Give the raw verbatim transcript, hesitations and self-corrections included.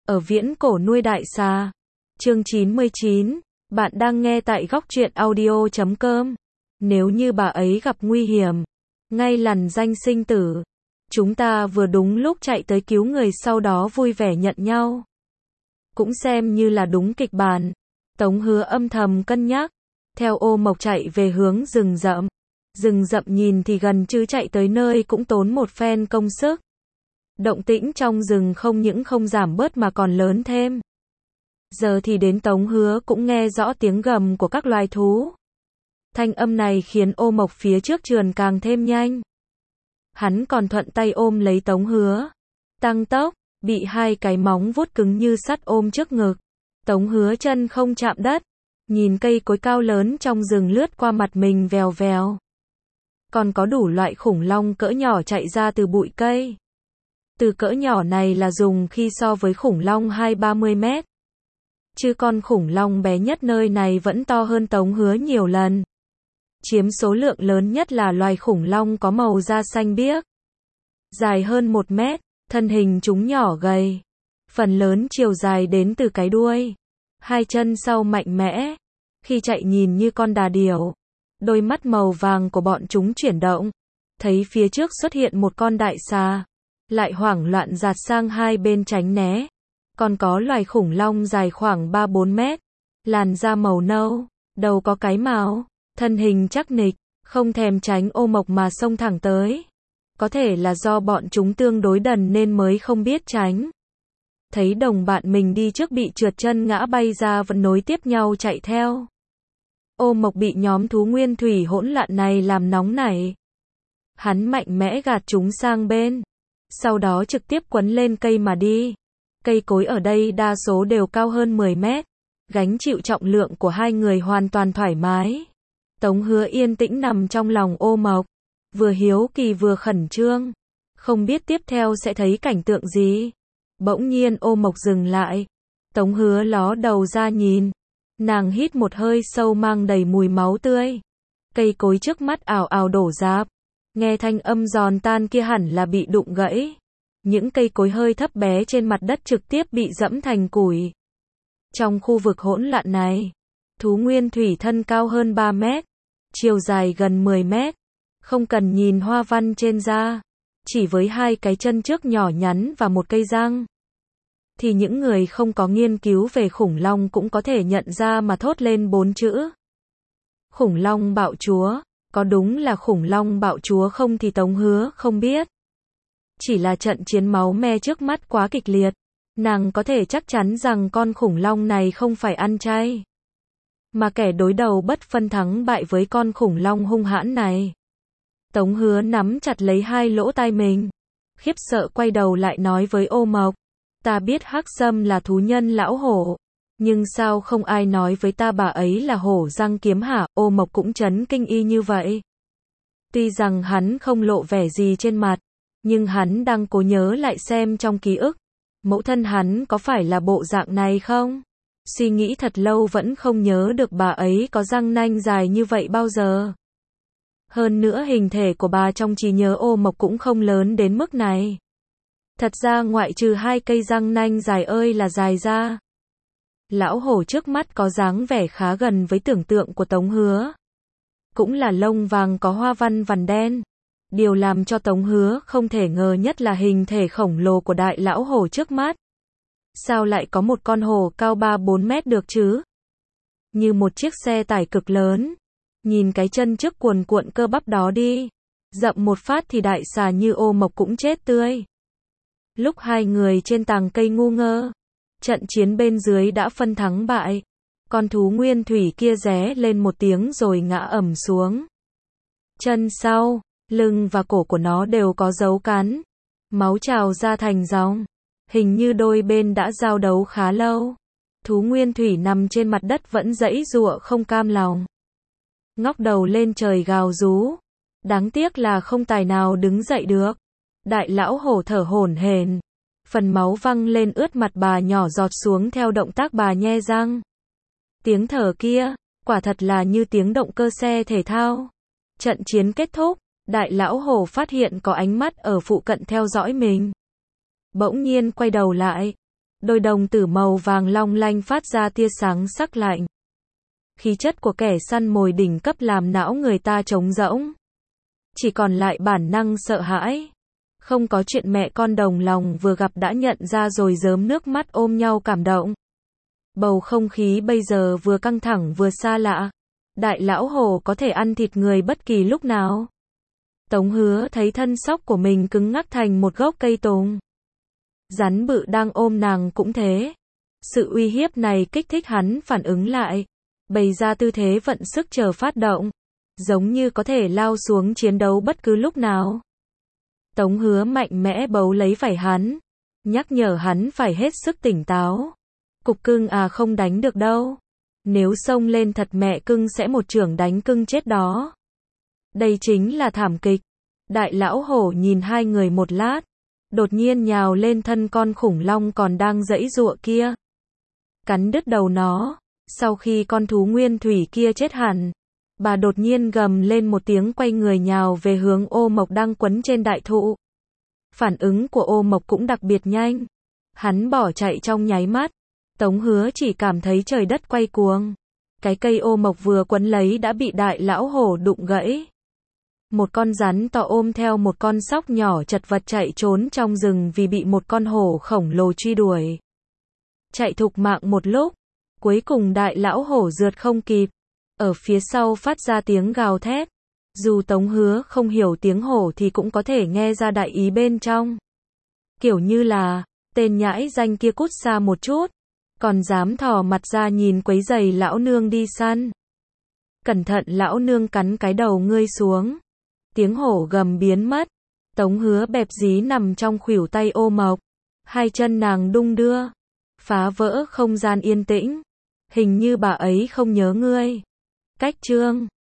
ở viễn cổ nuôi đại xà. Chương chín mươi chín, bạn đang nghe tại góc truyện audio chấm com. Nếu như bà ấy gặp nguy hiểm, ngay lằn ranh sinh tử, chúng ta vừa đúng lúc chạy tới cứu người, sau đó vui vẻ nhận nhau. Cũng xem như là đúng kịch bản. Tống Hứa âm thầm cân nhắc, theo Ô Mộc chạy về hướng rừng rậm. Rừng rậm nhìn thì gần chứ chạy tới nơi cũng tốn một phen công sức. Động tĩnh trong rừng không những không giảm bớt mà còn lớn thêm. Giờ thì đến Tống Hứa cũng nghe rõ tiếng gầm của các loài thú. Thanh âm này khiến Ô Mộc phía trước trườn càng thêm nhanh. Hắn còn thuận tay ôm lấy Tống Hứa, tăng tốc, bị hai cái móng vuốt cứng như sắt ôm trước ngực. Tống Hứa chân không chạm đất, nhìn cây cối cao lớn trong rừng lướt qua mặt mình vèo vèo. Còn có đủ loại khủng long cỡ nhỏ chạy ra từ bụi cây. Từ cỡ nhỏ này là dùng khi so với khủng long hai ba mươi mét. Chứ con khủng long bé nhất nơi này vẫn to hơn Tống Hứa nhiều lần. Chiếm số lượng lớn nhất là loài khủng long có màu da xanh biếc. Dài hơn một mét, thân hình chúng nhỏ gầy. Phần lớn chiều dài đến từ cái đuôi. Hai chân sau mạnh mẽ. Khi chạy nhìn như con đà điểu. Đôi mắt màu vàng của bọn chúng chuyển động. Thấy phía trước xuất hiện một con đại xà. Lại hoảng loạn dạt sang hai bên tránh né. Còn có loài khủng long dài khoảng ba bốn mét. Làn da màu nâu, đầu có cái mào, thân hình chắc nịch, không thèm tránh Ô Mộc mà xông thẳng tới. Có thể là do bọn chúng tương đối đần nên mới không biết tránh. Thấy đồng bạn mình đi trước bị trượt chân ngã bay ra vẫn nối tiếp nhau chạy theo. Ô Mộc bị nhóm thú nguyên thủy hỗn loạn này làm nóng nảy. Hắn mạnh mẽ gạt chúng sang bên. Sau đó trực tiếp quấn lên cây mà đi. Cây cối ở đây đa số đều cao hơn mười mét. Gánh chịu trọng lượng của hai người hoàn toàn thoải mái. Tống Hứa yên tĩnh nằm trong lòng Ô Mộc. Vừa hiếu kỳ vừa khẩn trương. Không biết tiếp theo sẽ thấy cảnh tượng gì. Bỗng nhiên Ô Mộc dừng lại. Tống Hứa ló đầu ra nhìn. Nàng hít một hơi sâu mang đầy mùi máu tươi. Cây cối trước mắt ào ào đổ rạp. Nghe thanh âm giòn tan kia hẳn là bị đụng gãy. Những cây cối hơi thấp bé trên mặt đất trực tiếp bị dẫm thành củi. Trong khu vực hỗn loạn này, thú nguyên thủy thân cao hơn ba mét, chiều dài gần mười mét. Không cần nhìn hoa văn trên da, chỉ với hai cái chân trước nhỏ nhắn và một cây răng, thì những người không có nghiên cứu về khủng long cũng có thể nhận ra mà thốt lên bốn chữ. Khủng long bạo chúa. Có đúng là khủng long bạo chúa không thì Tống Hứa không biết. Chỉ là trận chiến máu me trước mắt quá kịch liệt. Nàng có thể chắc chắn rằng con khủng long này không phải ăn chay. Mà kẻ đối đầu bất phân thắng bại với con khủng long hung hãn này. Tống Hứa nắm chặt lấy hai lỗ tai mình. Khiếp sợ quay đầu lại nói với Ô Mộc. Ta biết Hắc Sâm là thú nhân lão hổ. Nhưng sao không ai nói với ta bà ấy là hổ răng kiếm hả? Ô Mộc cũng chấn kinh y như vậy. Tuy rằng hắn không lộ vẻ gì trên mặt, nhưng hắn đang cố nhớ lại xem trong ký ức, mẫu thân hắn có phải là bộ dạng này không? Suy nghĩ thật lâu vẫn không nhớ được bà ấy có răng nanh dài như vậy bao giờ. Hơn nữa hình thể của bà trong trí nhớ Ô Mộc cũng không lớn đến mức này. Thật ra ngoại trừ hai cây răng nanh dài ơi là dài ra. Lão hổ trước mắt có dáng vẻ khá gần với tưởng tượng của Tống Hứa. Cũng là lông vàng có hoa văn vằn đen. Điều làm cho Tống Hứa không thể ngờ nhất là hình thể khổng lồ của đại lão hổ trước mắt. Sao lại có một con hổ cao ba bốn mét được chứ? Như một chiếc xe tải cực lớn. Nhìn cái chân trước cuồn cuộn cơ bắp đó đi. Dậm một phát thì đại xà như Ô Mộc cũng chết tươi. Lúc hai người trên tàng cây ngu ngơ. Trận chiến bên dưới đã phân thắng bại. Con thú nguyên thủy kia ré lên một tiếng rồi ngã ầm xuống. Chân sau, lưng và cổ của nó đều có dấu cắn. Máu trào ra thành dòng. Hình như đôi bên đã giao đấu khá lâu. Thú nguyên thủy nằm trên mặt đất vẫn giãy giụa không cam lòng. Ngóc đầu lên trời gào rú. Đáng tiếc là không tài nào đứng dậy được. Đại lão hổ thở hổn hển. Phần máu văng lên ướt mặt bà, nhỏ giọt xuống theo động tác bà nhe răng. Tiếng thở kia, quả thật là như tiếng động cơ xe thể thao. Trận chiến kết thúc, đại lão hổ phát hiện có ánh mắt ở phụ cận theo dõi mình. Bỗng nhiên quay đầu lại, đôi đồng tử màu vàng long lanh phát ra tia sáng sắc lạnh. Khí chất của kẻ săn mồi đỉnh cấp làm não người ta trống rỗng. Chỉ còn lại bản năng sợ hãi. Không có chuyện mẹ con đồng lòng vừa gặp đã nhận ra rồi rớm nước mắt ôm nhau cảm động. Bầu không khí bây giờ vừa căng thẳng vừa xa lạ. Đại lão hổ có thể ăn thịt người bất kỳ lúc nào. Tống Hứa thấy thân sóc của mình cứng ngắc thành một gốc cây tùng. Rắn bự đang ôm nàng cũng thế. Sự uy hiếp này kích thích hắn phản ứng lại. Bày ra tư thế vận sức chờ phát động. Giống như có thể lao xuống chiến đấu bất cứ lúc nào. Tống Hứa mạnh mẽ bấu lấy vảy hắn. Nhắc nhở hắn phải hết sức tỉnh táo. Cục cưng à, không đánh được đâu. Nếu xông lên thật mẹ cưng sẽ một chưởng đánh cưng chết đó. Đây chính là thảm kịch. Đại lão hổ nhìn hai người một lát. Đột nhiên nhào lên thân con khủng long còn đang giãy giụa kia. Cắn đứt đầu nó. Sau khi con thú nguyên thủy kia chết hẳn, bà đột nhiên gầm lên một tiếng quay người nhào về hướng Ô Mộc đang quấn trên đại thụ. Phản ứng của Ô Mộc cũng đặc biệt nhanh. Hắn bỏ chạy trong nháy mắt. Tống Hứa chỉ cảm thấy trời đất quay cuồng. Cái cây Ô Mộc vừa quấn lấy đã bị đại lão hổ đụng gãy. Một con rắn to ôm theo một con sóc nhỏ chật vật chạy trốn trong rừng vì bị một con hổ khổng lồ truy đuổi. Chạy thục mạng một lúc, cuối cùng đại lão hổ rượt không kịp. Ở phía sau phát ra tiếng gào thét. Dù Tống Hứa không hiểu tiếng hổ thì cũng có thể nghe ra đại ý bên trong. Kiểu như là, tên nhãi danh kia cút xa một chút. Còn dám thò mặt ra nhìn quấy giày lão nương đi săn. Cẩn thận lão nương cắn cái đầu ngươi xuống. Tiếng hổ gầm biến mất. Tống Hứa bẹp dí nằm trong khuỷu tay Ô Mộc. Hai chân nàng đung đưa. Phá vỡ không gian yên tĩnh. Hình như bà ấy không nhớ ngươi. Cách chương